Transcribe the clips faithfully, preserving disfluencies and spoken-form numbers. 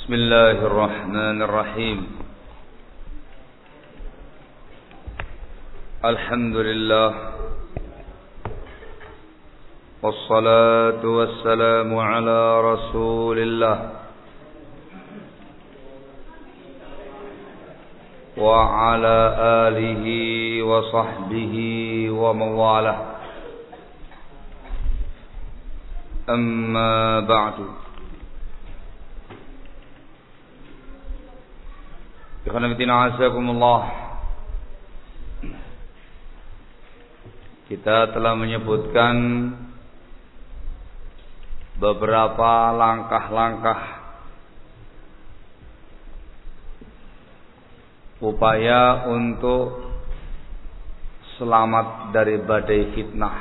Bismillahirrahmanirrahim. Alhamdulillah. Wassalatu wassalamu ala Rasulillah wa ala alihi wa sahbihi wa mawalah. Amma ba'du. Ikhwanatina azakumullah. Kita telah menyebutkan beberapa langkah-langkah upaya untuk selamat dari badai fitnah.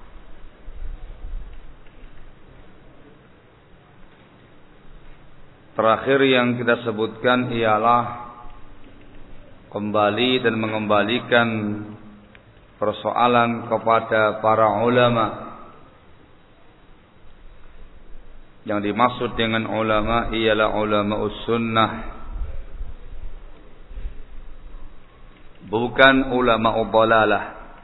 Terakhir yang kita sebutkan ialah kembali dan mengembalikan persoalan kepada para ulama. Yang dimaksud dengan ulama ialah ulama sunnah, bukan ulama dhalalah.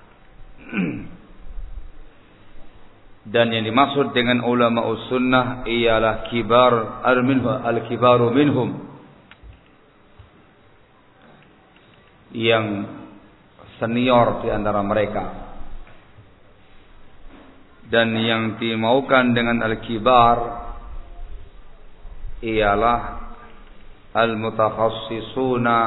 Dan yang dimaksud dengan ulama sunnah ialah kibar al-kibaru minhum, yang senior di antara mereka. Dan yang dimaukan dengan al-kibar ialah al-mutakhassisuna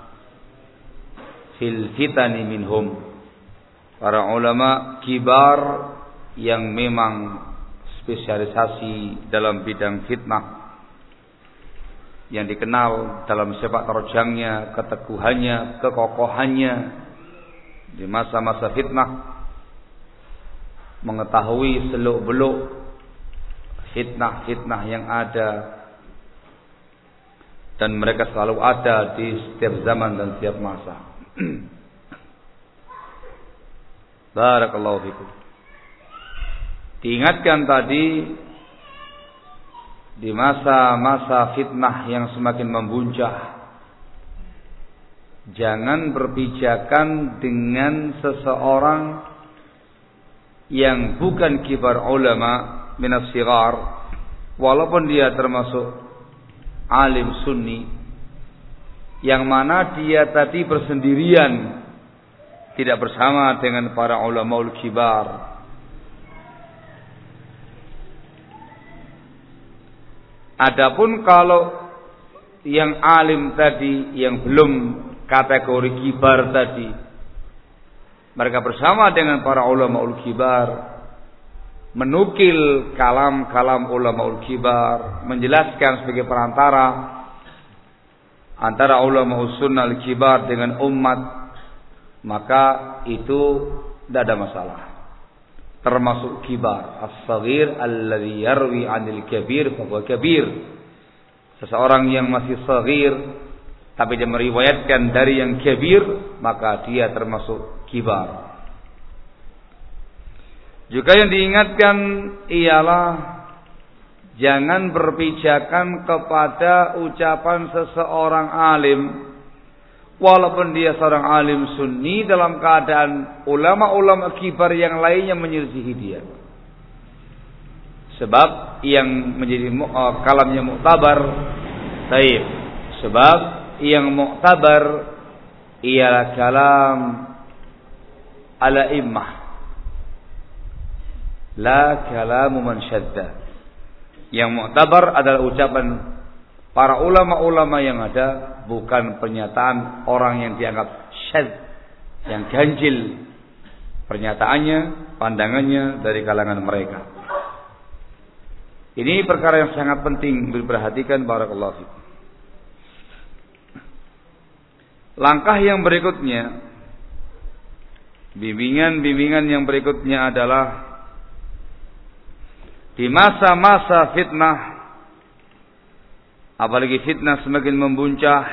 fil fitani minhum, para ulama kibar yang memang spesialisasi dalam bidang fitnah, yang dikenal dalam sepak terjangnya, keteguhannya, kekokohannya di masa-masa fitnah, mengetahui seluk-beluk fitnah-fitnah yang ada, dan mereka selalu ada di setiap zaman dan setiap masa. Barakallahu fikum. Diingatkan tadi, di masa-masa fitnah yang semakin membuncah, jangan berpijakan dengan seseorang yang bukan kibar ulama minas sigar, walaupun dia termasuk alim sunni, yang mana dia tadi bersendirian, tidak bersama dengan para ulama ul kibar. Adapun kalau yang alim tadi, yang belum kategori kibar tadi, mereka bersama dengan para ulama ul kibar, menukil kalam-kalam ulama ul kibar, menjelaskan sebagai perantara antara ulama sunnah al kibar dengan umat, maka itu tidak ada masalah. Termasuk kibar, as-saghir alladhi yarwi 'anil kabir fa huwa kabir. Seseorang yang masih saghir tapi dia meriwayatkan dari yang kabir, maka dia termasuk kibar. Juga yang diingatkan ialah jangan berpijakan kepada ucapan seseorang alim, walaupun dia seorang alim sunni, dalam keadaan ulama-ulama kibar yang lainnya menyelisihi dia. Sebab yang menjadi uh, kalamnya muktabar, baik. Sebab yang muktabar ialah kalam ala immah, la kalamu man syadda. Yang muktabar adalah ucapan para ulama-ulama yang ada, bukan pernyataan orang yang dianggap syadz, yang ganjil pernyataannya, pandangannya dari kalangan mereka. Ini perkara yang sangat penting diperhatikan. Barakallahu fikum. Langkah yang berikutnya, bimbingan-bimbingan yang berikutnya adalah di masa-masa fitnah, apalagi fitnah semakin membuncah,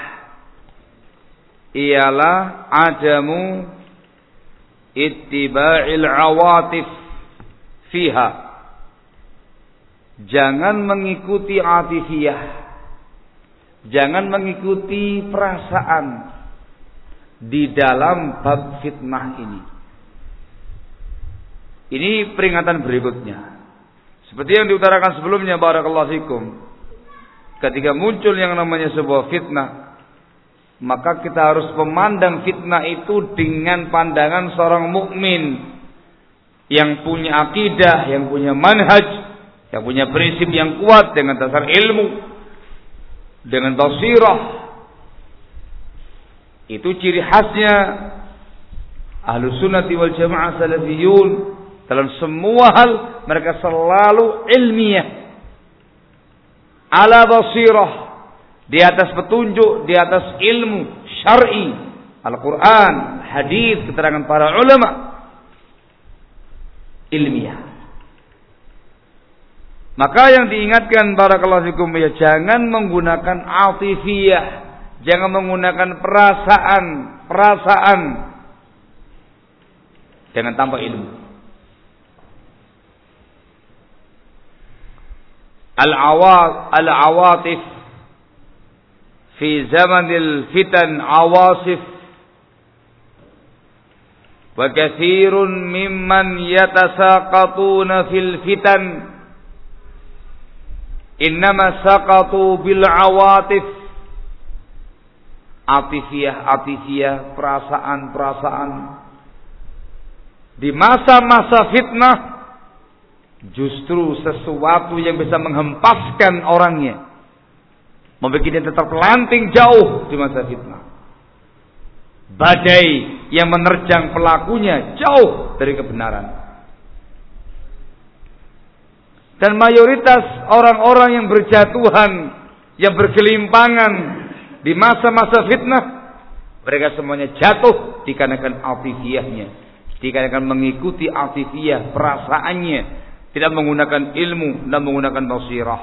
ialah adamu ittiba'il awatif fiha. Jangan mengikuti atifiyah, Jangan mengikuti perasaan di dalam bab fitnah ini. Ini peringatan berikutnya. Seperti yang diutarakan sebelumnya, barakallahu fikum. Ketika muncul yang namanya sebuah fitnah, maka kita harus memandang fitnah itu dengan pandangan seorang mukmin yang punya akidah, yang punya manhaj, yang punya prinsip yang kuat dengan dasar ilmu, dengan basirah. Itu ciri khasnya Ahlus Sunnah wal Jamaah Salafiyun. Dalam semua hal mereka selalu ilmiah, ala basirah, di atas petunjuk, di atas ilmu syar'i, Al-Quran, hadis, keterangan para ulama, ilmiah. Maka yang diingatkan barakallahu fikum, ya jangan menggunakan atifiyah, jangan menggunakan perasaan, perasaan dengan tanpa ilmu. Al-awat al-awatif fi zamanil fitan awasif wa katsirun mimman yatasaqatuna fil fitan innama saqatu bil awatif. Atifiyah atifiyah, perasaan perasaan di masa-masa fitnah justru sesuatu yang bisa menghempaskan orangnya, membuat dia tetap terpelanting jauh di masa fitnah. Badai yang menerjang pelakunya jauh dari kebenaran. Dan mayoritas orang-orang yang berjatuhan, yang bergelimpangan di masa-masa fitnah, mereka semuanya jatuh dikarenakan atifiyahnya, dikarenakan mengikuti atifiyah, perasaannya, tidak menggunakan ilmu dan menggunakan basirah.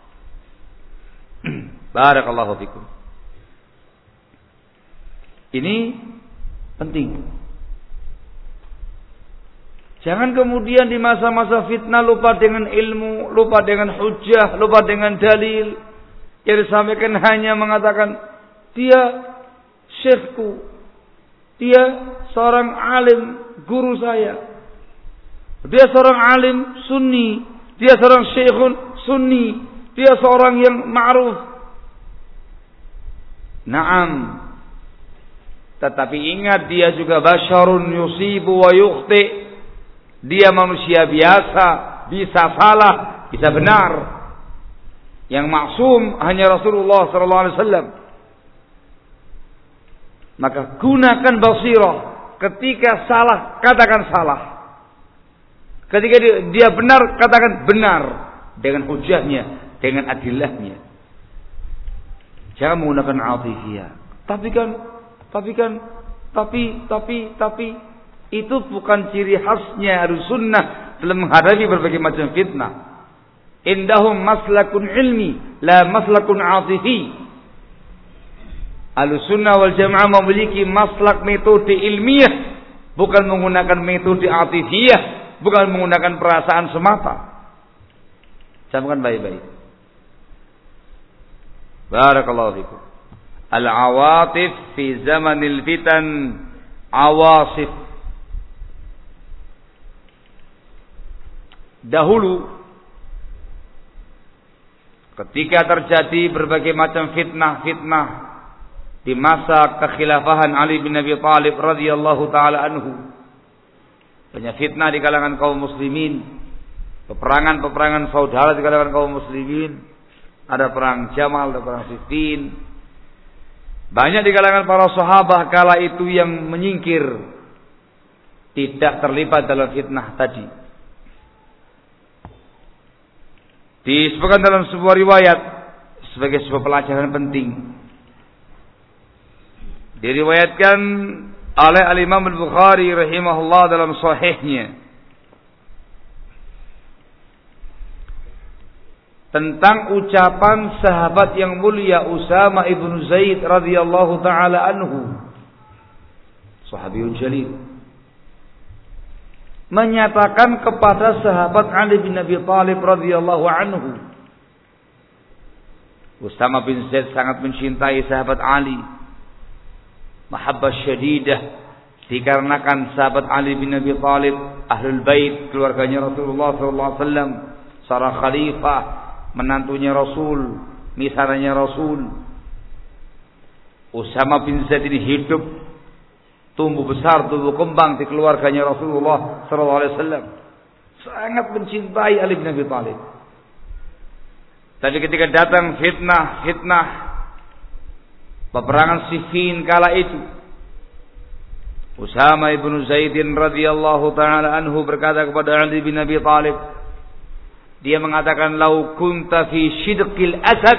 Barakallahu fikum. Ini penting. Jangan kemudian di masa-masa fitnah lupa dengan ilmu, lupa dengan hujjah, lupa dengan dalil. Yang disampaikan hanya mengatakan dia syekhku, dia seorang alim, guru saya. Dia seorang alim sunni, dia seorang syekhun sunni, dia seorang yang ma'ruf. Naam. Tetapi ingat, dia juga basyarun yusibu wa yukhti. Dia manusia biasa, bisa salah, bisa benar. Yang maksum hanya Rasulullah sallallahu alaihi wasallam. Maka gunakan basirah. Ketika salah, katakan salah. Ketika dia, dia benar, katakan benar dengan hujahnya, dengan adillahnya. Jangan menggunakan atifiyah. Tapi kan, tapi kan, tapi, tapi, tapi itu bukan ciri khasnya Ahlus Sunnah dalam menghadapi berbagai macam fitnah. Indahum maslakun ilmi, la maslakun atifi. Ahlus Sunnah wal Jamaah memiliki maslak metode ilmiah, bukan menggunakan metode atifiyah. Bukan menggunakan perasaan semata. Camkan baik-baik. Barakallahu fikum. Al-awatif fi zamanil fitan awasif. Dahulu ketika terjadi berbagai macam fitnah-fitnah di masa kekhilafahan Ali bin Abi Thalib radhiyallahu taala anhu, banyak fitnah di kalangan kaum muslimin, peperangan-peperangan saudara di kalangan kaum muslimin, ada perang Jamal, ada perang Siffin. Banyak di kalangan para sahabat kala itu yang menyingkir, tidak terlibat dalam fitnah tadi. Disebutkan dalam sebuah riwayat sebagai sebuah pelajaran penting. Diriwayatkan oleh Al-Imam Al-Bukhari rahimahullah dalam sahihnya tentang ucapan sahabat yang mulia Usama ibn Zaid radhiyallahu taala anhu, sahabiyun jalil, menyatakan kepada sahabat Ali bin Abi Thalib radhiyallahu anhu, Usama bin Zaid sangat mencintai sahabat Ali. Mahabbah syadidah, dikarenakan sahabat Ali bin Abi Thalib, ahlul bait, keluarganya Rasulullah sallallahu alaihi wasallam, seorang khalifah, menantunya Rasul, misalnya Rasul. Usama bin Zaid ini hidup, tumbuh besar, tumbuh kembang di keluarganya Rasulullah sallallahu alaihi wasallam. Sangat mencintai Ali bin Abi Thalib. Tapi ketika datang fitnah, fitnah peperangan Siffin kala itu, Usama ibn Zaidin radhiyallahu taala anhu berkata kepada Ali bin Abi Thalib, dia mengatakan, "Lau kunta fi shidqil asad,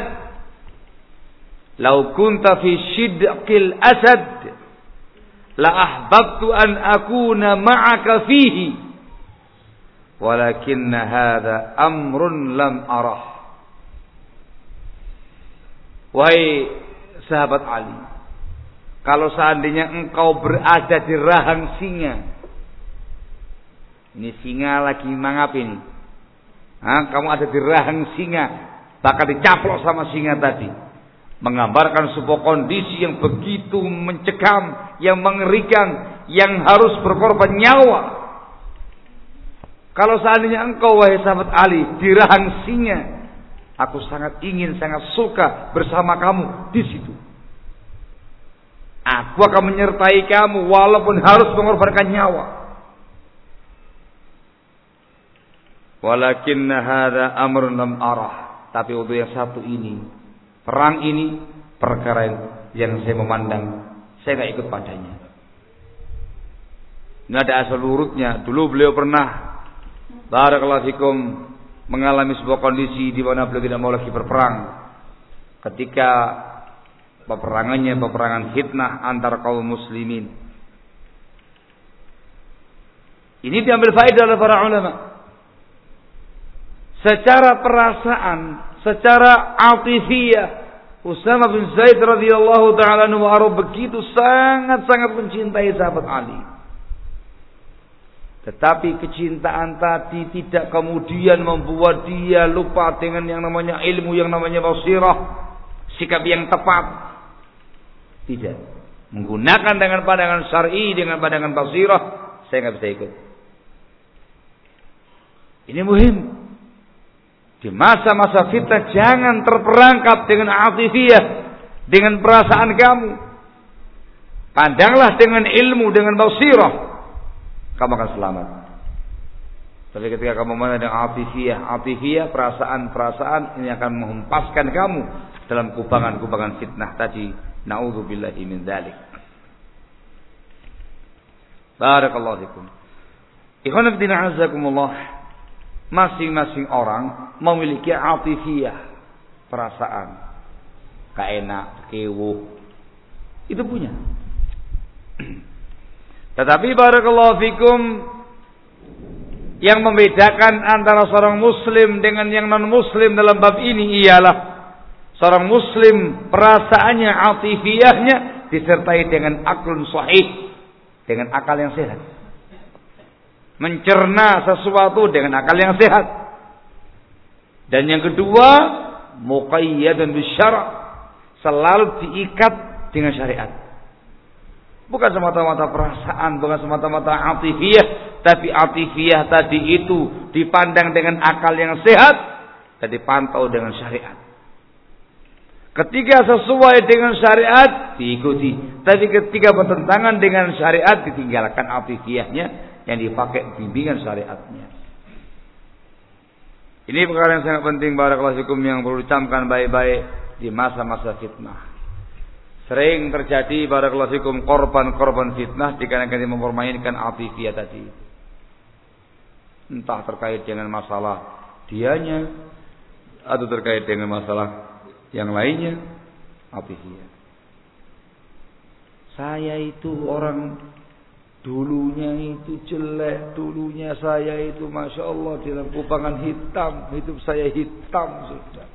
lau kunta fi shidqil asad, la ahbabtu an akuna ma'aka fihi, walakinna hadha amrun lam arah." Wahai sahabat Ali, kalau seandainya engkau berada di rahang singa, ini singa lagi mangap ini, nah, kamu ada di rahang singa, bakal dicaplok sama singa tadi, menggambarkan sebuah kondisi yang begitu mencekam, yang mengerikan, yang harus berkorban nyawa. Kalau seandainya engkau, wahai sahabat Ali, di rahang singa, aku sangat ingin, sangat suka bersama kamu di situ. Aku akan menyertai kamu walaupun harus mengorbankan nyawa. Walakinna hadza amrun lam arah. Tapi untuk yang satu ini, perang ini perkara yang saya memandang, saya tidak ikut padanya. Ini ada asal urutnya. Dulu beliau pernah, barakallahu fikum, mengalami sebuah kondisi di mana beliau tidak mau lagi berperang. Ketika peperangannya peperangan fitnah antar kaum muslimin. Ini diambil faedah oleh para ulama. Secara perasaan, secara atifiyah, Usama bin Zaid radhiyallahu taala anhu begitu sangat-sangat mencintai sahabat Ali. Tetapi kecintaan tadi tidak kemudian membuat dia lupa dengan yang namanya ilmu, yang namanya basirah, sikap yang tepat. Tidak. Menggunakan dengan pandangan syar'i, dengan pandangan basirah, saya nggak bisa ikut. Ini muhim. Di masa-masa fitnah jangan terperangkap dengan atifiyah, dengan perasaan kamu. Pandanglah dengan ilmu, dengan basirah, kamu akan selamat. Tapi ketika kamu memandang atifiyah, atifiyah, perasaan-perasaan, ini akan menghempaskan kamu dalam kubangan-kubangan fitnah tadi. Na'udzubillahi min dzalik. Barakallahu fikum. Ikhwan fillah azakumullah. Masing-masing orang memiliki atifiyah, perasaan, keenak, kewuh, itu punya. Tetapi barakallahu fikum, yang membedakan antara seorang muslim dengan yang non muslim dalam bab ini ialah seorang muslim perasaannya, atifiyahnya disertai dengan aklun sahih, dengan akal yang sehat. Mencerna sesuatu dengan akal yang sehat. Dan yang kedua, muqayyadun bisyara', selalu diikat dengan syariat. Bukan semata-mata perasaan, bukan semata-mata atifiyah, tapi atifiyah tadi itu dipandang dengan akal yang sehat dan dipantau dengan syariat. Ketika sesuai dengan syariat diikuti, tapi ketika bertentangan dengan syariat ditinggalkan atifiyahnya yang dipakai bimbingan syariatnya. Ini perkara yang sangat penting barakallahu fikum, yang perlu dicamkan baik-baik di masa-masa fitnah. Sering terjadi barakallahu fikum korban-korban fitnah dikarenakan dia mempermainkan atifiyah tadi. Entah terkait dengan masalah dianya atau terkait dengan masalah yang lainnya, atifiyah. Saya itu orang dulunya itu jelek, dulunya saya itu masya Allah dalam kubangan hitam, hidup saya hitam sudah.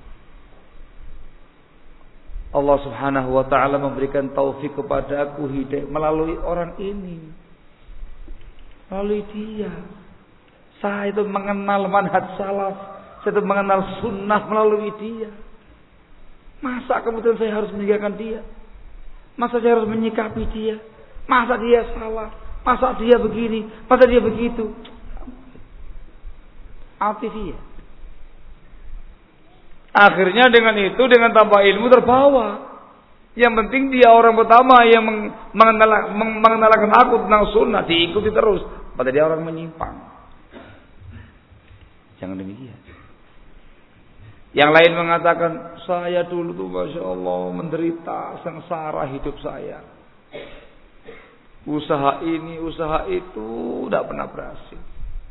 Allah subhanahu wa ta'ala memberikan taufik kepada aku hidayah melalui orang ini, melalui dia. Saya itu mengenal manhaj salaf, saya itu mengenal sunnah melalui dia. Masa kemudian saya harus meninggalkan dia? Masa saya harus menyikapi dia? Masa dia salah? Masa dia begini? Masa dia begitu? Atifiyah. Akhirnya dengan itu, dengan tanpa ilmu terbawa. Yang penting dia orang pertama yang mengenal, mengenalkan aku tentang sunnah, diikuti terus. Padahal dia orang menyimpang. Jangan demikian. Yang lain mengatakan, saya dulu tuh Masya Allah menderita, sengsara hidup saya. Usaha ini, usaha itu, tidak pernah berhasil.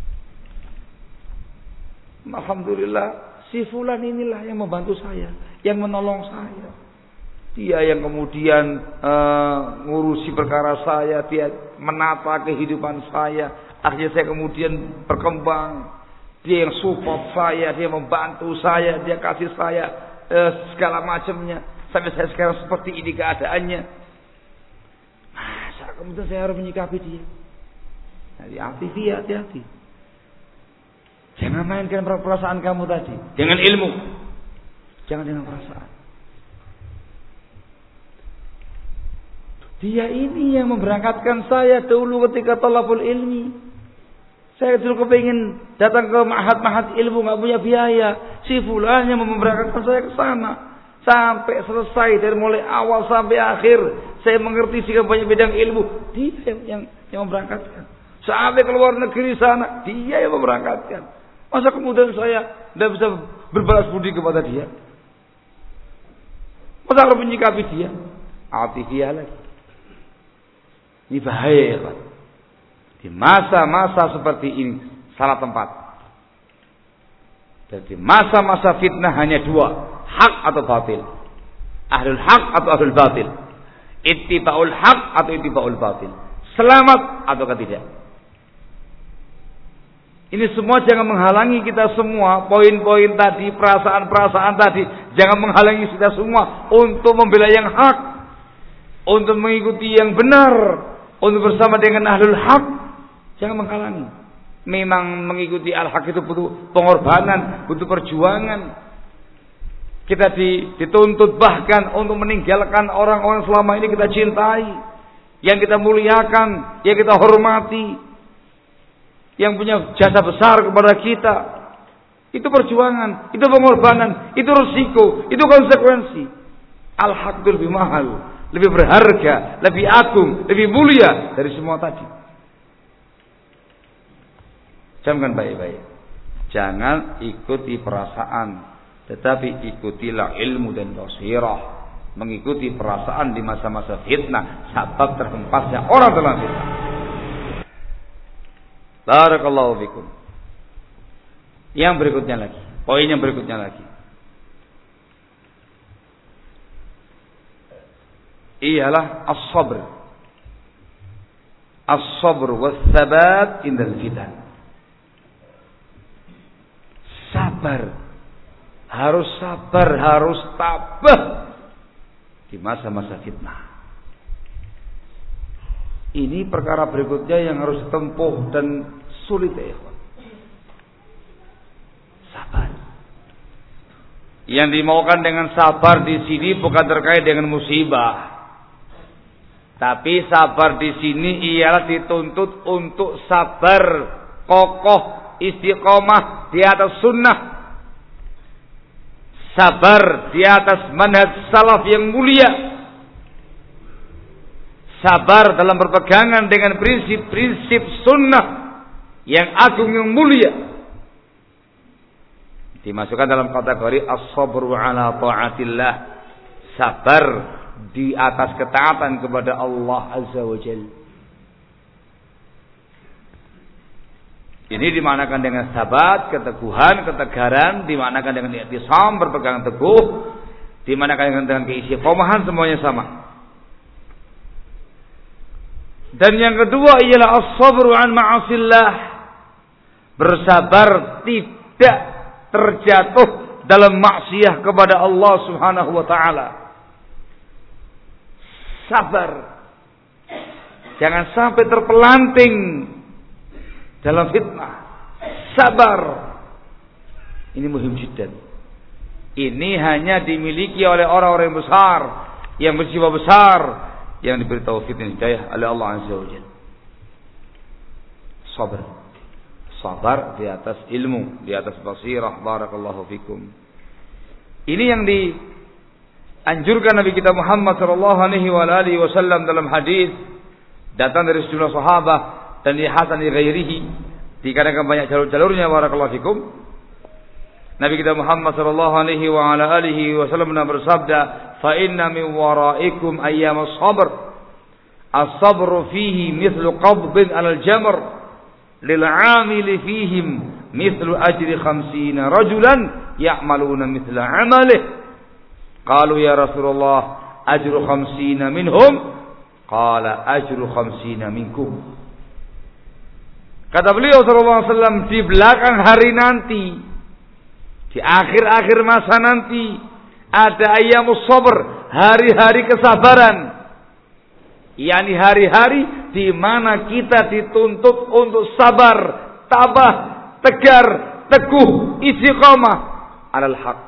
Alhamdulillah, si fulan inilah yang membantu saya, yang menolong saya. Dia yang kemudian uh, ngurusi perkara saya, dia menata kehidupan saya. Akhirnya saya kemudian berkembang. Dia yang support saya, dia membantu saya, dia kasih saya uh, segala macamnya. Sampai saya sekarang seperti ini keadaannya. Masa kemudian saya harus menyikapi dia? Jadi hati-hati, hati-hati. Jangan mainkan perasaan kamu tadi dengan ilmu. Jangan dengan perasaan. Dia ini yang memberangkatkan saya dulu ketika thalabul ilmi. Saya dulu kepingin datang ke ma'had-ma'had ilmu, nggak punya biaya. Si fulan yang memberangkatkan saya ke sana. Sampai selesai dari mulai awal sampai akhir, saya mengerti sikap banyak bidang ilmu. Dia yang yang, yang memberangkatkan. Sampai ke luar negeri sana, dia yang memberangkatkan. Masa kemudian saya tidak bisa berbalas budi kepada dia? Masa harus menyikapi dia? Atifiyah lagi. Ini bahaya, Pak. Di masa-masa seperti ini salah tempat. Jadi masa-masa fitnah hanya dua, hak atau batil. Ahlul hak atau ahlul batil. Ittiba'ul hak atau ittiba'ul batil. Selamat atau tidak. Ini semua jangan menghalangi kita semua. Poin-poin tadi, perasaan-perasaan tadi, jangan menghalangi kita semua untuk membela yang hak, untuk mengikuti yang benar, untuk bersama dengan ahlul hak. Jangan menghalangi. Memang mengikuti al-haq itu butuh pengorbanan, butuh perjuangan. Kita dituntut bahkan untuk meninggalkan orang-orang selama ini kita cintai, yang kita muliakan, yang kita hormati, yang punya jasa besar kepada kita. Itu perjuangan, itu pengorbanan, itu risiko, itu konsekuensi. Al-haq itu lebih mahal, lebih berharga, lebih agung, lebih mulia dari semua tadi. Camkan baik-baik. Jangan ikuti perasaan, tetapi ikutilah ilmu dan basirah. Mengikuti perasaan di masa-masa fitnah, sebab terhempasnya orang dalam fitnah. Barakallahu fikum. Yang berikutnya lagi, poin yang berikutnya lagi. Ialah as-sabr. As-sabr was-sabat indal fitan. Sabar, harus sabar, harus tabah di masa-masa fitnah. Ini perkara berikutnya yang harus ditempuh dan sulit ya. Sabar. Yang dimaukan dengan sabar di sini bukan terkait dengan musibah, tapi sabar di sini ialah dituntut untuk sabar, kokoh, istiqomah di atas sunnah, sabar di atas manhaj salaf yang mulia, sabar dalam berpegangan dengan prinsip-prinsip sunnah yang agung yang mulia. Dimasukkan dalam kategori as-sabru ala ta'atillah, sabar di atas ketaatan kepada Allah Azza wa Jalla. Ini dimanakan dengan sabat, keteguhan, ketegaran, dimanakan dengan i'tisam, berpegang teguh, dimanakan dengan keistiqomahan, semuanya sama. Dan yang kedua ialah as-sabru an ma'asillah, bersabar tidak terjatuh dalam maksiat kepada Allah Subhanahu wa taala. Sabar. Jangan sampai terpelanting dalam fitnah. Sabar. Ini muhim jiddan. Ini hanya dimiliki oleh orang-orang yang besar, yang berjiwa besar, yang diberi taufik dan hidayah oleh Allah Azza wa Jalla. Sabar. Sabar di atas ilmu, di atas basirah. Barakallahu fikum. Ini yang dianjurkan Nabi kita Muhammad sallallahu alaihi wasallam dalam hadis datang dari sejumlah sahabat dan di hasan li ghairihi, dikarenakan banyak jalur-jalurnya. Barakallahu fikum. Nabi kita Muhammad sallallahu alaihi wa ala alihi wasallam bersabda, "Fa inna min waraikum ayyamus sabr. As-sabru fihi mithlu qabdin 'alal jamr, lil 'amili fihim mithlu ajri khamsina rajulan ya'maluna mithla 'amalihi." Qalu ya Rasulullah, ajru khamsina minhum? Qala ajru khamsina minkum. Kata beliau sallallahu alaihi wasallam, di belakang hari nanti, di akhir-akhir masa nanti, ada ayyamus sabr, hari-hari kesabaran. yakni hari-hari di mana kita dituntut untuk sabar, tabah, tegar, teguh, istiqamah alal haq.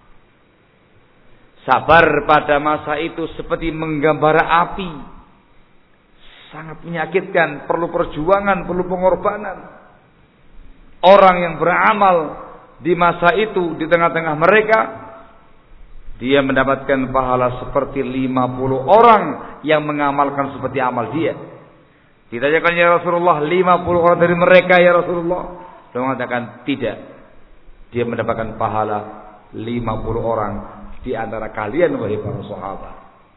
Sabar pada masa itu seperti menggambar api, sangat menyakitkan, perlu perjuangan, perlu pengorbanan. Orang yang beramal di masa itu, di tengah-tengah mereka, dia mendapatkan pahala seperti lima puluh orang yang mengamalkan seperti amal dia. Ditanyakan, ya Rasulullah, lima puluh orang dari mereka ya Rasulullah? Beliau mengatakan tidak. Dia mendapatkan pahala lima puluh orang di antara kalian wahai para sahabat.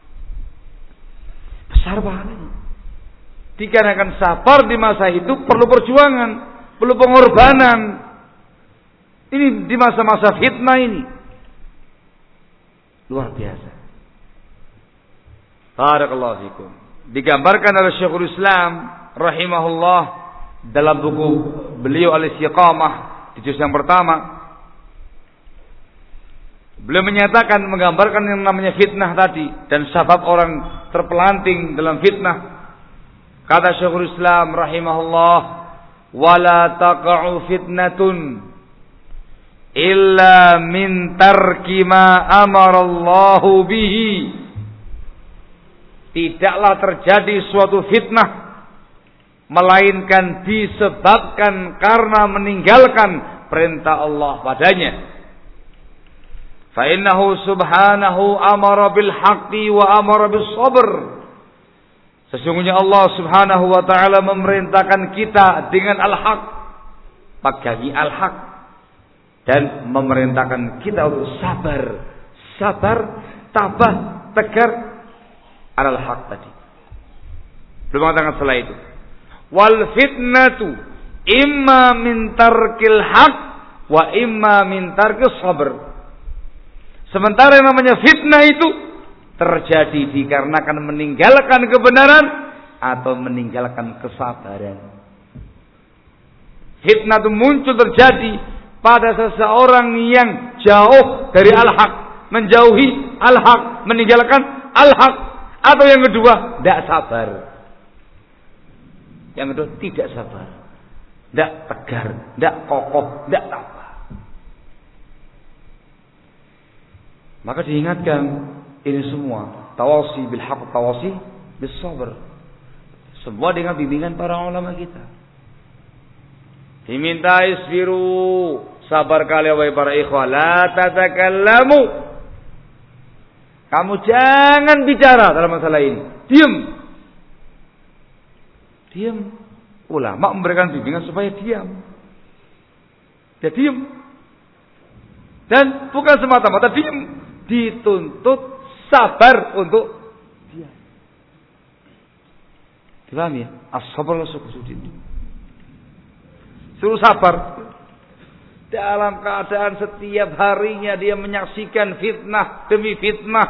Besar pahalanya. Dikarenakan sabar di masa itu perlu perjuangan, perlu pengorbanan. Ini di masa-masa fitnah ini. Luar biasa. Barakallahu fikum. Digambarkan oleh Syekhul Islam rahimahullah dalam buku beliau Al-Istiqamah di juz yang pertama. Beliau menyatakan, menggambarkan yang namanya fitnah tadi dan sebab orang terpelanting dalam fitnah. Kata Syekhul Islam rahimahullah, wala taqa'u fitnatun illa min tarki ma amarallahu bihi. Tidaklah terjadi suatu fitnah melainkan disebabkan karena meninggalkan perintah Allah padanya. Fa innahu subhanahu amara bil haqqi wa amara bis sabr. Sesungguhnya Allah Subhanahu wa taala memerintahkan kita dengan al-haq, pegangi al-haq, dan memerintahkan kita untuk sabar, sabar, tabah, tegar alal haq tadi. Belum mengatakan setelah itu, wal fitnatu imma min tarkil haq wa imma min tarkis sabr. Sementara yang namanya fitnah itu terjadi dikarenakan meninggalkan kebenaran atau meninggalkan kesabaran. Fitnah itu muncul terjadi pada seseorang yang jauh dari al-haq, menjauhi al-haq, meninggalkan al-haq, atau yang kedua tidak sabar. Yang kedua tidak sabar, tidak tegar, tidak kokoh, tidak tabah. Maka diingatkan ini semua tawasi bil haq, tawasi bis sabr. Semua dengan bimbingan para ulama kita. Diminta isbiru, sabar kalian wahai para ikhwah, la tatakallamu. Kamu jangan bicara dalam masalah ini. Diam. Diam. Ulama memberikan bimbingan supaya diam. Ya diam. Dan bukan semata-mata diam, dituntut sabar untuk diam. Dipahami ya? As-sabr la sukusuddin. Suruh sabar. Dalam keadaan setiap harinya dia menyaksikan fitnah demi fitnah,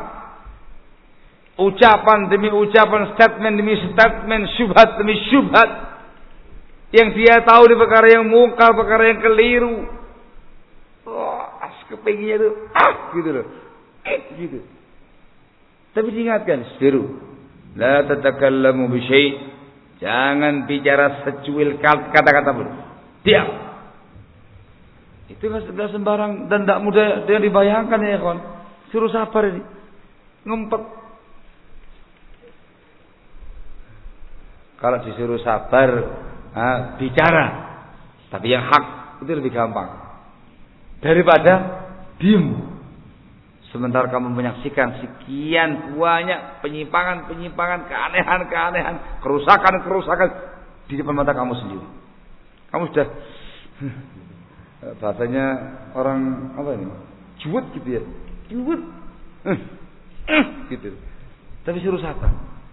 ucapan demi ucapan, statement demi statement, syubhat demi syubhat, yang dia tahu di perkara yang mungkar, perkara yang keliru. Oh, as kepingnya itu ah gitu loh, eh gitu. Tapi diingatkan, seru, la tatakallamu bi syai', jangan bicara secuil kata-kata pun. Diam. Itu enggak sembarang dan tidak mudah dia dibayangkan ya kawan. Suruh sabar ini. Ngumpet. Kalau disuruh sabar, ha, bicara. Tapi yang hak itu lebih gampang. Daripada diem. Sementara kamu menyaksikan sekian banyak penyimpangan-penyimpangan, keanehan-keanehan, kerusakan-kerusakan di depan mata kamu sendiri. Kamu sudah bahasanya orang apa ini? Juwet gitu ya. Juwet. Gitu. Tapi suruh sabar.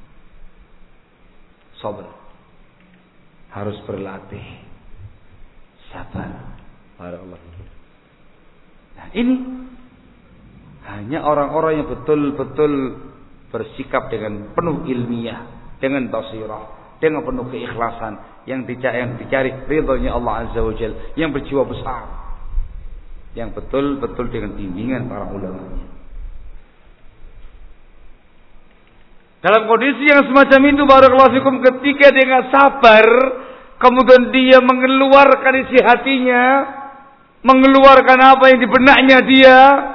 Sabar. Harus berlatih. Sabar. Barakallahu. Nah, ini hanya orang-orang yang betul-betul bersikap dengan penuh ilmiah, dengan basirah, dengan penuh keikhlasan, yang dicari, yang dicari ridhonya Allah Azza wa Jalla, yang berjiwa besar, yang betul-betul dengan bimbingan para ulama. Dalam kondisi yang semacam itu, barakallahu fikum, ketika dia enggak sabar, kemudian dia mengeluarkan isi hatinya, mengeluarkan apa yang di benaknya dia,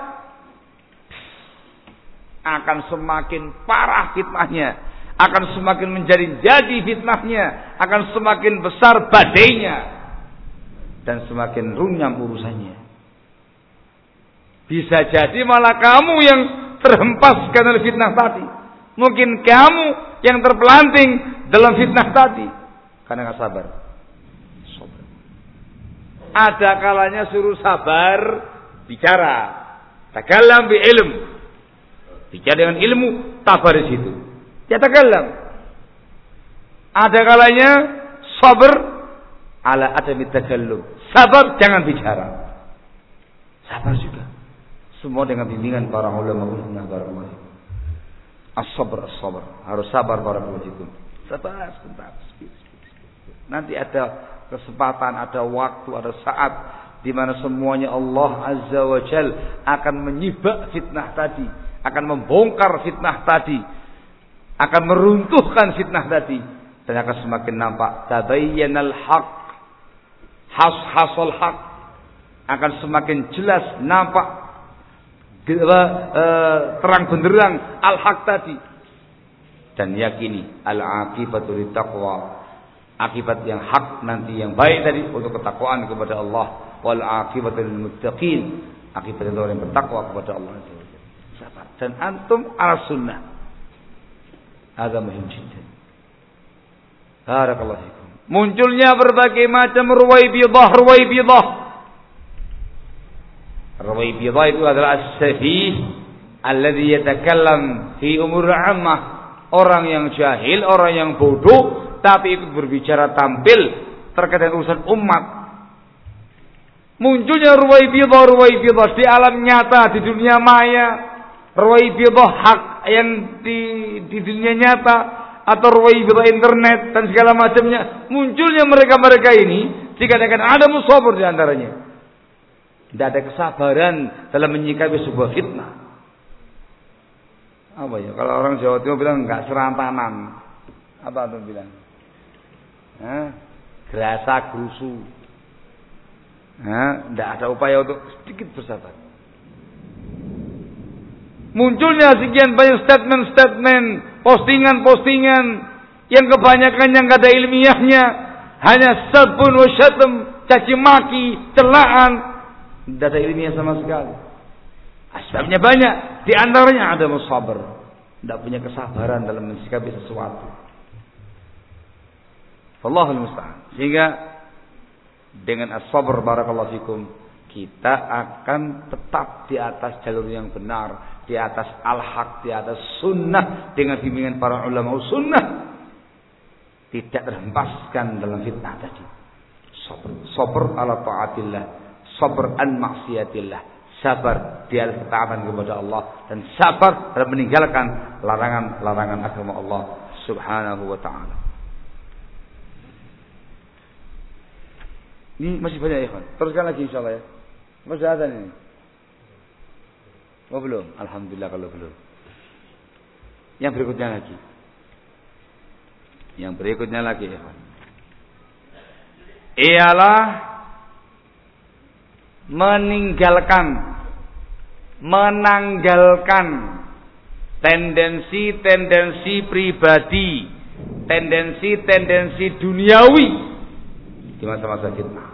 akan semakin parah fitnahnya, akan semakin menjadi-jadi fitnahnya, akan semakin besar badainya, dan semakin runyam urusannya. Bisa jadi malah kamu yang terhempaskan oleh fitnah tadi. Mungkin kamu yang terpelanting dalam fitnah tadi karena nggak sabar. Sabar. Ada kalanya suruh sabar, bicara, takallam bi ilm. Bicara dengan ilmu, sabar di situ. Ya takallam. Ada kalanya sabar ala adami takallum. Sabar, jangan bicara. Sabar juga. Semua dengan bimbingan para ulama ulama barakallahu. As-sabr, as-sabr. Harus sabar barakallahu fikum. Sabar sebentar. Nanti ada kesempatan, ada waktu, ada saat di mana semuanya Allah Azza wa Jal akan menyibak fitnah tadi, akan membongkar fitnah tadi, akan meruntuhkan fitnah tadi, dan akan semakin nampak tabayyanal haq, has-hasul haq, akan semakin jelas nampak terang benderang al-haq tadi. Dan yakini al-aqibatu littaqwa, akibat yang hak nanti yang baik tadi untuk ketakwaan kepada Allah, wal aqibatu lil muttaqin, akibat orang yang bertakwa kepada Allah. Sabar. Dan antum ala sunnah. Ada muhim jiddan. Barakallahu fikum. Munculnya berbagai macam ruwaibidah, ruwaibidah. Ruwaibidah itu adalah as-safih alladhi yatakallam fi umur 'ammah. Orang yang jahil, orang yang bodoh, tapi ikut berbicara tampil terkait dengan urusan umat. Munculnya ruwaibidah, ruwaibidah di alam nyata, di dunia maya. Ruwaibidah hak yang di, di dunia nyata, atau ruwaibidah internet dan segala macamnya. Munculnya mereka-mereka ini dikatakan ada musabur di antaranya. Tidak ada kesabaran dalam menyikapi sebuah fitnah. Apa ya? Kalau orang Jawa Timur bilang enggak serantanan. Apa tuh bilang? Hah? Gerasa gerusu. Hah? Tidak ada upaya untuk sedikit bersabar. Munculnya sekian banyak statement-statement, postingan-postingan yang kebanyakan yang enggak ada ilmiahnya, hanya sabun wa syatam, caci maki, celaan. Tidak ada ilmiah sama sekali. Asbabnya banyak. Di antaranya ada musabar. Tidak punya kesabaran dalam mensikapi sesuatu. Wallahul musta'an. Sehingga dengan as-sabr barakallahu fikum, kita akan tetap di atas jalur yang benar, di atas al-haq, di atas sunnah, dengan bimbingan para ulama sunnah. Tidak terhempaskan dalam fitnah tadi. Sabr, sabr ala ta'atillah, sabr an maksiatillah. Sabar di atas ketaatan kepada Allah, dan sabar dalam meninggalkan larangan-larangan agama Allah Subhanahu wa taala. Ini masih banyak ya, kawan. Teruskan lagi insyaallah ya. Masih ada ini. Oh belum? Alhamdulillah kalau belum. Yang berikutnya lagi. Yang berikutnya lagi ya, kawan. Ialah meninggalkan, menanggalkan tendensi-tendensi pribadi, tendensi-tendensi duniawi di masa-masa fitnah.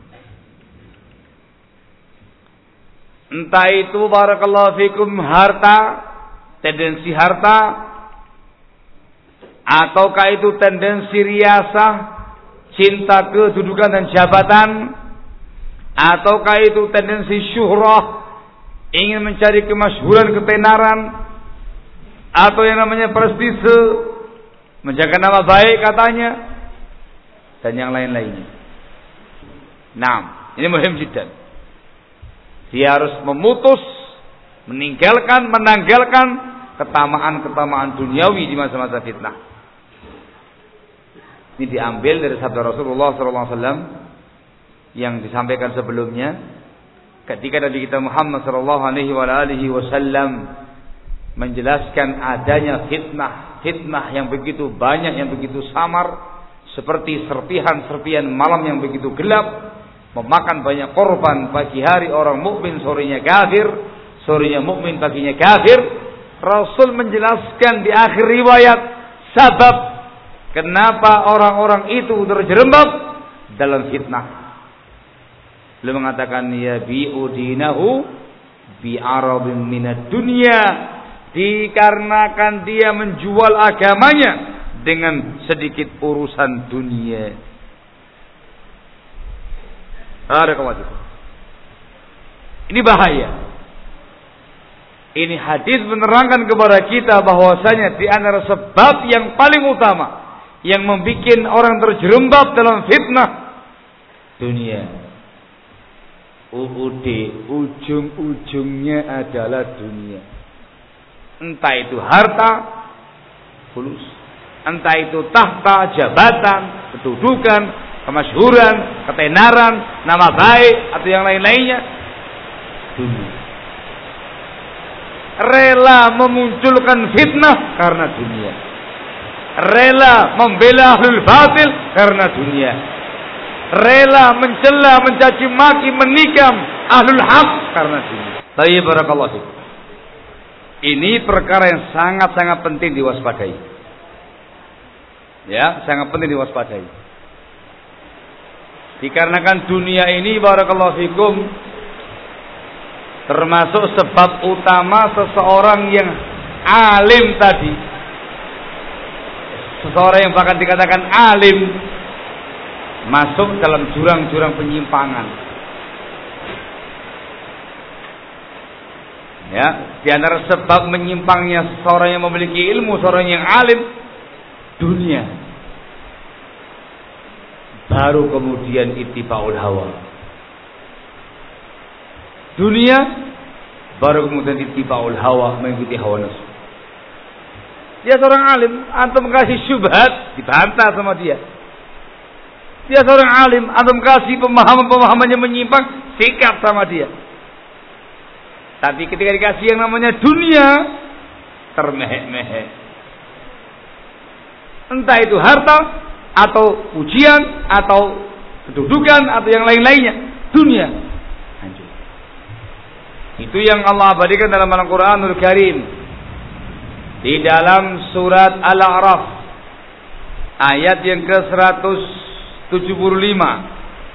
Entah itu barakallahu fikum harta, tendensi harta, ataukah itu tendensi riasah, cinta kedudukan dan jabatan, ataukah itu tendensi syuhrah, ingin mencari kemasyhuran, ketenaran, atau yang namanya prestise, menjaga nama baik katanya, dan yang lain-lainnya. Nah, ini muhim jiddan. Dia harus memutus, meninggalkan, menanggalkan ketamaan-ketamaan duniawi di masa-masa fitnah. Ini diambil dari sabda Rasulullah sallallahu alaihi wasallam yang disampaikan sebelumnya, ketika Nabi kita Muhammad sallallahu alaihi wasallam menjelaskan adanya fitnah, fitnah yang begitu banyak, yang begitu samar, seperti serpihan-serpihan malam yang begitu gelap, memakan banyak korban. Pagi hari orang mukmin, sorenya kafir, sorenya mukmin, paginya kafir. Rasul menjelaskan di akhir riwayat sebab kenapa orang-orang itu terjerembab dalam fitnah. Beliau mengatakan ya bi'udinahu bi'arabin minad dunya, dikarenakan dia menjual agamanya dengan sedikit urusan dunia. Ada kewajiban. Ini bahaya. Ini hadis menerangkan kepada kita bahwasanya di antara sebab yang paling utama yang membuat orang terjerembab dalam fitnah dunia. U U D ujung-ujungnya adalah dunia. Entah itu harta, fulus, entah itu tahta, jabatan, kedudukan, kemasyhuran, ketenaran, nama baik, atau yang lain-lainnya, dunia. Rela memunculkan fitnah karena dunia. Rela membela ahlul batil karena dunia. Rela mencela, mencaci maki, menikam ahlul haq karena dunia. Baik, barakallahu fikum. Ini perkara yang sangat-sangat penting diwaspadai. Ya, sangat penting diwaspadai. Dikarenakan dunia ini barakallahu fikum termasuk sebab utama seseorang yang alim tadi, seseorang yang bahkan dikatakan alim, masuk dalam jurang-jurang penyimpangan. Ya, di antara sebab menyimpangnya seseorang yang memiliki ilmu, seseorang yang alim, dunia. Baru kemudian ittibaul hawa. Dunia, baru kemudian ittibaul hawa, mengikuti hawa nafsu. Dia seorang alim, antum kasih syubhat, dibantah sama dia. Dia seorang alim, antum kasih pemahaman-pemahamannya menyimpang, sikat sama dia. Tapi ketika dikasih yang namanya dunia, termehek-mehek. Entah itu harta, atau ujian, atau kedudukan, atau yang lain-lainnya, dunia hancur. Itu yang Allah abadikan dalam Al-Quranul Karim di dalam surat Al-A'raf ayat yang ke seratus tujuh puluh lima.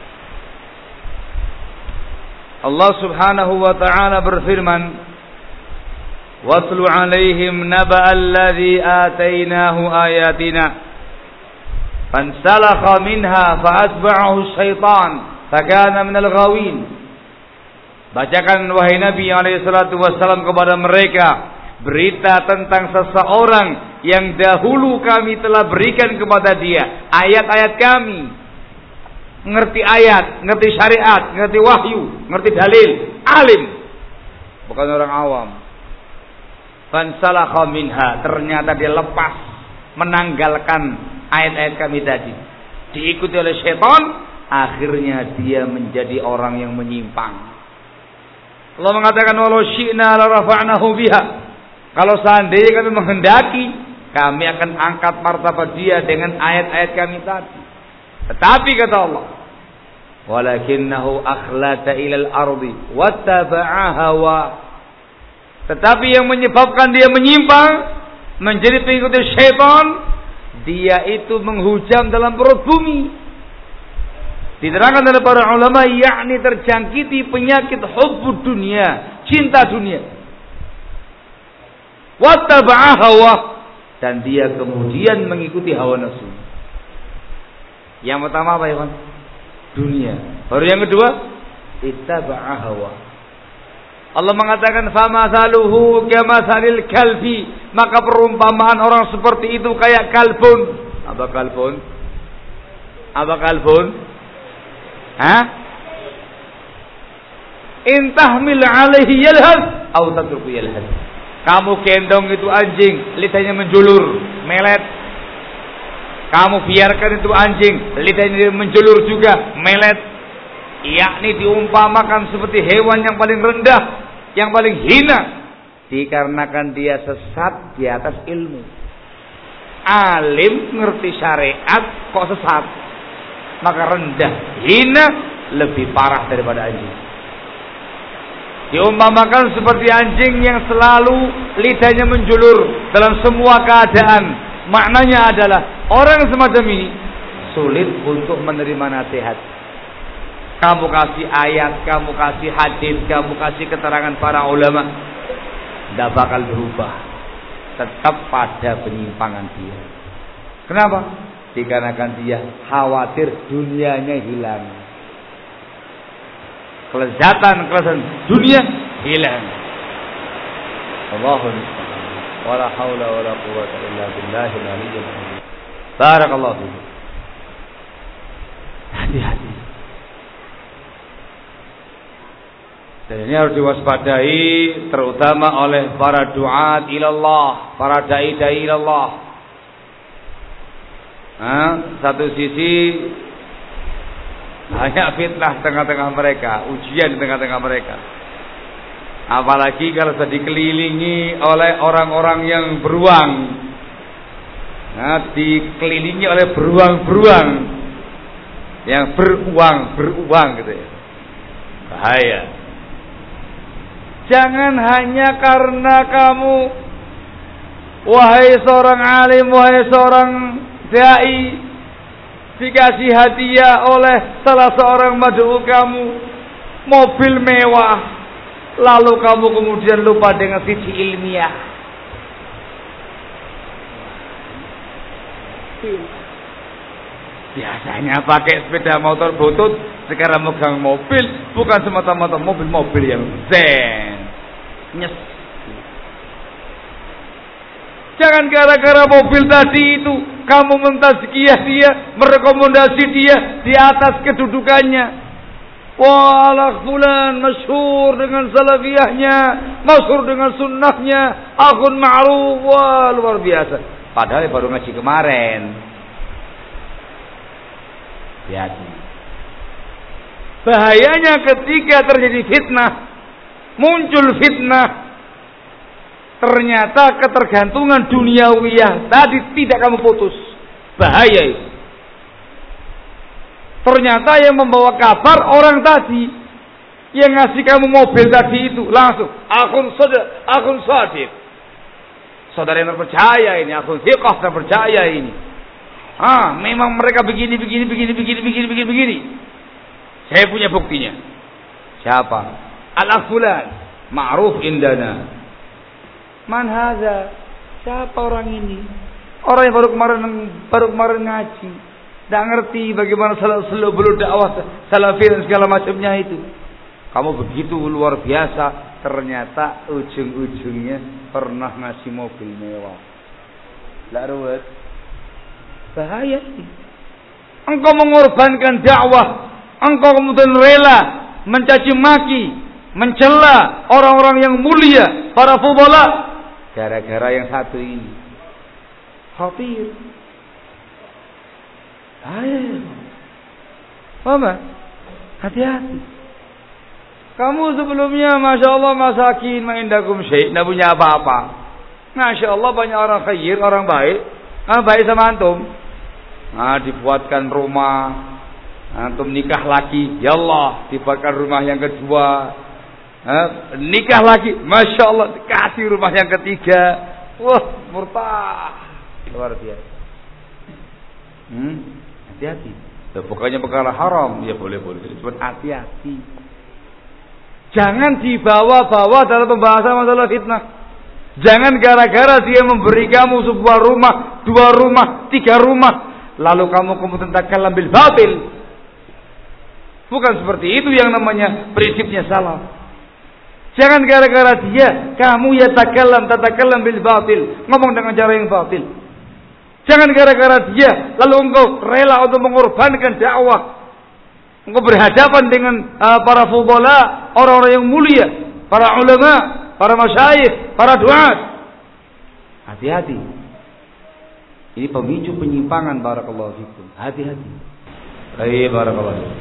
Allah Subhanahu wa ta'ala berfirman, "Watlu 'alaihim naba'al ladzi atainahu ayatina fansalakha minha fa'atba'ahu syaitan fakana minal ghawin." Bacakan wahai Nabi alaihi salatu wassalam kepada mereka berita tentang seseorang yang dahulu kami telah berikan kepada dia ayat-ayat kami. Ngerti ayat, ngerti syariat, ngerti wahyu, ngerti dalil, alim, bukan orang awam. Fansalakha minha, ternyata dia lepas, menanggalkan ayat-ayat kami tadi, diikuti oleh syaitan, akhirnya dia menjadi orang yang menyimpang. Allah mengatakan walau syi'na la rafa'nahu biha, kalau seandainya kami menghendaki, kami akan angkat martabat dia dengan ayat-ayat kami tadi. Tetapi kata Allah, Walakinnahu akhlata ilal ardi wattaba'a hawa. Tetapi yang menyebabkan dia menyimpang menjadi pengikut syaitan, dia itu menghujam dalam perut bumi. Diterangkan oleh para ulama, yakni terjangkiti penyakit hubbud dunia, cinta dunia. Wattaba'a hawa, dan dia kemudian mengikuti hawa nafsu. Yang pertama apa ya, Pak? Dunia. Baru yang kedua, ittaba'a hawa. Allah mengatakan famathaluhu kamathalil kalbi, maka perumpamaan orang seperti itu kayak kalbun. Apa kalbun? Apa kalbun? Hah? In tahmil alaihi yalhas aw tatruku yalhas. Kamu gendong itu anjing, lidahnya menjulur, melet. Kamu biarkan itu anjing, lidahnya menjulur juga, melet. Yakni diumpamakan seperti hewan yang paling rendah, yang paling hina, dikarenakan dia sesat di atas ilmu. Alim ngerti syariat kok sesat, maka rendah, hina, lebih parah daripada anjing. Diumpamakan seperti anjing yang selalu lidahnya menjulur dalam semua keadaan. Maknanya adalah orang semacam ini sulit untuk menerima nasihat. Kamu kasih ayat, kamu kasih hadis, kamu kasih keterangan para ulama, tidak bakal berubah. Tetap pada penyimpangan dia. Kenapa? Dikarenakan dia khawatir dunianya hilang. Kelezatan, kelezatan dunia hilang. Allahumma wala haula wala quwwata illa billahil aliyyil azim. Barakallahu fiik. Hati-hati. Dan ini harus diwaspadai terutama oleh para duat ilallah, para dai-dai ilallah. Nah, satu sisi hanya fitnah tengah-tengah mereka, ujian di tengah-tengah mereka. Apalagi kalau sudah dikelilingi oleh orang-orang yang beruang. Nah, dikelilingi oleh beruang-beruang yang beruang, beruang gitu ya. Bahaya. Jangan hanya karena kamu, wahai seorang alim, wahai seorang dai, dikasih hadiah oleh salah seorang mad'u kamu mobil mewah, lalu kamu kemudian lupa dengan sisi ilmiah. Biasanya pakai sepeda motor butut, sekarang megang mobil, bukan semata-mata mobil-mobil yang zen. Nyes. Jangan gara-gara mobil tadi itu kamu mentazkiyah dia, merekomendasi dia di atas kedudukannya. Wah, alah fulan masyhur dengan salafiyahnya, masyhur dengan sunnahnya, akhun ma'ruf, wah luar biasa. Padahal baru ngaji kemarin. Hati. Bahayanya ketika terjadi fitnah, muncul fitnah, ternyata ketergantungan duniawiyah tadi tidak kamu putus. Bahaya itu. Ternyata yang membawa kabar orang tadi, yang ngasih kamu mobil tadi itu langsung akun saudara, akun sadid, saudara yang terpercaya ini, akun thiqah terpercaya ini. Ah, memang mereka begini, begini, begini, begini, begini, begini, begini. Saya punya buktinya. Siapa? Al-akh fulan, ma'ruf indana. Man hadza? Siapa orang ini? Orang yang baru kemarin baru kemarin ngaji, tidak ngerti bagaimana seluk beluk dakwah salafi dan segala macamnya itu. Kamu begitu luar biasa, ternyata ujung-ujungnya pernah ngasih mobil mewah. La ruwet. Bahaya ini. Engkau mengorbankan dakwah, engkau kemudian rela mencaci maki, mencela orang-orang yang mulia, para fudhala, gara-gara yang satu ini. Khatir. Ayo. Mama, hati-hati. Kamu sebelumnya Masya Allah masakin ma'indakum syait, tidak punya apa-apa. Masya Allah banyak orang khair, orang baik. Ah, baik sama antum. Nah, dibuatkan rumah, Antum nikah lagi, ya Allah, dibakar rumah yang kedua. Eh, nikah lagi, masya Allah, dikasih rumah yang ketiga. Wah, murtah, luar biasa. Hmm, hati-hati. Ya, pokoknya perkara haram, ya boleh-boleh. Cuma hati-hati. Jangan dibawa-bawa dalam pembahasan masalah fitnah. Jangan gara-gara dia memberi kamu sebuah rumah, dua rumah, tiga rumah, lalu kamu kemudian takalam bil batil. Bukan seperti itu yang namanya prinsipnya salah. Jangan gara-gara dia kamu ya takalam tatakallam bil batil, ngomong dengan cara yang batil. Jangan gara-gara dia lalu engkau rela untuk mengorbankan dakwah. Engkau berhadapan dengan uh, para fudhala, orang-orang yang mulia, para ulama, para masyayikh, para duat. Hati-hati. Ini pemicu penyimpangan, barakallahu fikum. Hati-hati. Baik, barakallahu fikum.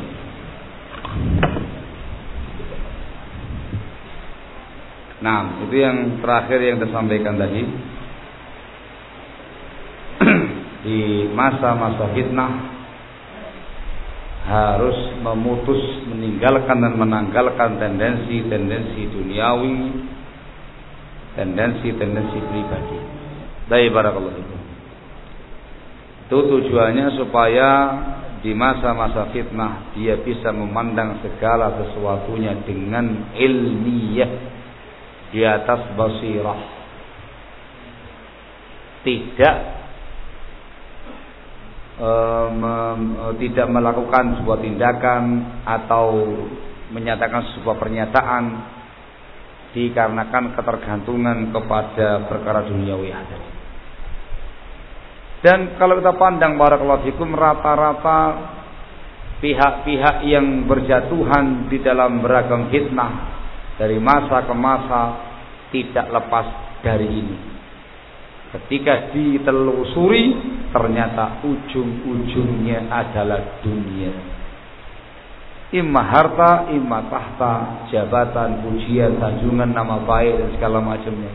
Nah, itu yang terakhir yang disampaikan tadi. Di masa-masa fitnah harus memutus, meninggalkan dan menanggalkan tendensi-tendensi duniawi, tendensi-tendensi pribadi. Dari barakallahu fikum. Itu tujuannya supaya di masa-masa fitnah dia bisa memandang segala sesuatunya dengan ilmiah, di atas basirah, tidak um, tidak melakukan sebuah tindakan atau menyatakan sebuah pernyataan dikarenakan ketergantungan kepada perkara duniawi ada. Dan kalau kita pandang barakallahu fikum, rata-rata pihak-pihak yang berjatuhan di dalam beragam fitnah dari masa ke masa tidak lepas dari ini. Ketika ditelusuri, ternyata ujung-ujungnya adalah dunia. Imma harta, imma tahta, jabatan, pujian, sanjungan, nama baik dan segala macamnya.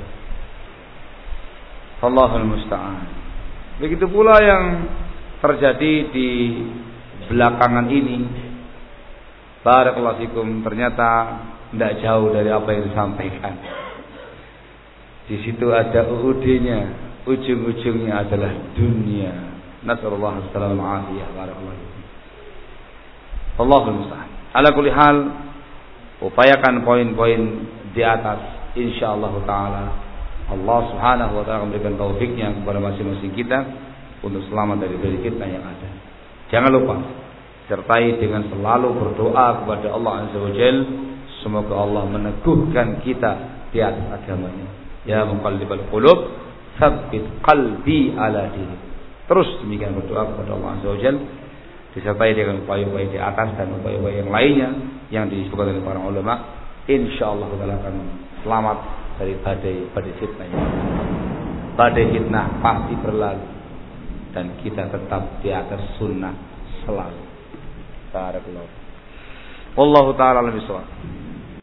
Allahul musta'an. Begitu pula yang terjadi di belakangan ini. Barakallahu fikum, ternyata tidak jauh dari apa yang disampaikan. Di situ ada U U D-nya, ujung-ujungnya adalah dunia. Nasallallahu alaihi wasallam. Barakallahu fikum. Allahul musta'an. Ala kulli hal, upayakan poin-poin di atas, insyaallah taala. Allah Subhanahu wa taala memberikan taufiknya kepada masing-masing kita untuk selamat dari dari fitnah yang ada. Jangan lupa sertai dengan selalu berdoa kepada Allah Azza wa Jalla, semoga Allah meneguhkan kita di atas agamanya. Ya muqallibal qulub, tsabbit qalbi ala dinik. Terus demikian berdoa kepada Allah Azza wa Jalla, disertai dengan upaya-upaya di atas dan upaya-upaya yang lainnya yang disebutkan oleh para ulama. Insyaallah kita akan selamat dari badai-badai fitnah ini. Badai fitnah pasti berlalu dan kita tetap di atas sunnah selalu. Barakallahu. Wallahu ta'ala alam bisawab.